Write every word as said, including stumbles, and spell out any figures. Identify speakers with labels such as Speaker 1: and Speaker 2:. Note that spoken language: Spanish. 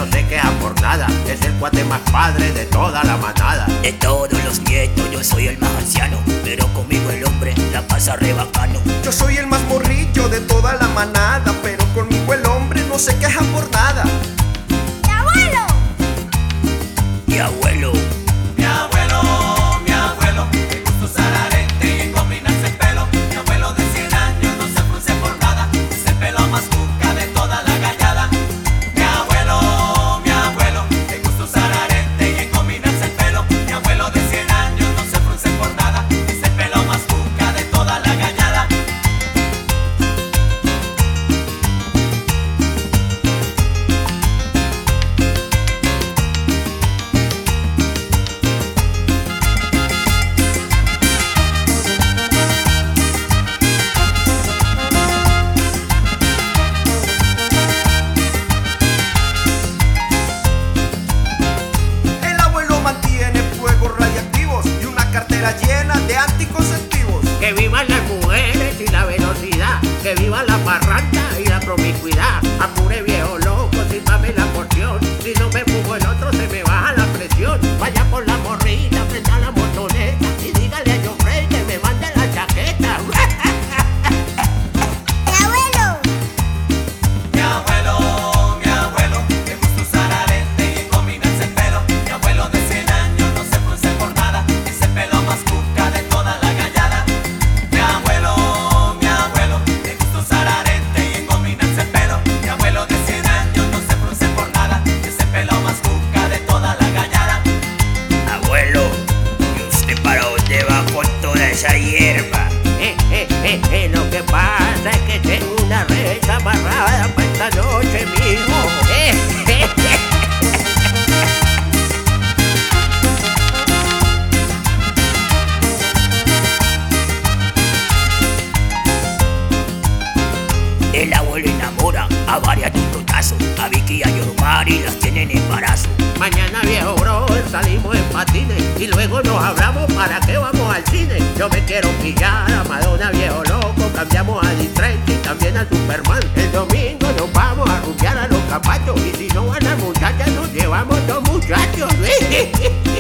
Speaker 1: no se queja por nada. Es el cuate más padre de toda la manada.
Speaker 2: De todos los nietos yo soy el más anciano, pero conmigo el hombre la pasa re bacano.
Speaker 3: Yo soy el más morrillo de toda la manada, pero conmigo el hombre no se queja por nada.
Speaker 4: ¡Mi abuelo!
Speaker 2: Mi abuelo.
Speaker 5: Mi abuelo, mi abuelo, le gusta usar arete y combinarse el pelo. Mi abuelo de cien años no se frunce por nada, es el pelo más cuca de toda la gallada. Mi abuelo, mi abuelo, le gusta usar arete y combinarse el pelo. Mi abuelo de cien años no se frunce por nada, es el pelo más cuca de toda la gallada.
Speaker 3: El abuelo mantiene fuegos radiactivos y una cartera llena de anticonceptivos.
Speaker 1: Que vivan las mujeres y la velocidad, que viva la parranda y la promiscuidad. Apure viejo loco, sírvame la porción, si no me fumo el otro se me baja la presión. Vaya por la morrita, prenda la motoneta y dígale a Joffrey que me mande la chaqueta.
Speaker 4: ¡Mi abuelo!
Speaker 5: Mi abuelo, mi abuelo, le gusta usar arete y combinarse el pelo. Mi abuelo de cien años no se frunce por nada, es el pelo más cuca de toda la gallada. Mi abuelo, mi abuelo, le gusta usar arete y combinarse el pelo. Mi abuelo de cien años no se frunce por nada, es el pelo más cuca de toda la gallada.
Speaker 2: Abuelo, ¿y usted para dónde va con toda esa hierba?
Speaker 1: Eh, eh, eh, eh, lo que pasa es que tengo una red amarrada para esta noche, mijo. Eh, eh, eh.
Speaker 2: El abuelo enamora a varias chicotazos, a Vicky y a Yormar y las tienen en embarazo.
Speaker 1: Mañana viejo bro, salimos en patines y luego nos hablamos para qué vamos al cine. Yo me quiero pillar a Madonna viejo loco, cambiamos a Distress y también a Superman. El domingo nos vamos a rumbear a los capachos y si no van las muchachas nos llevamos dos muchachos.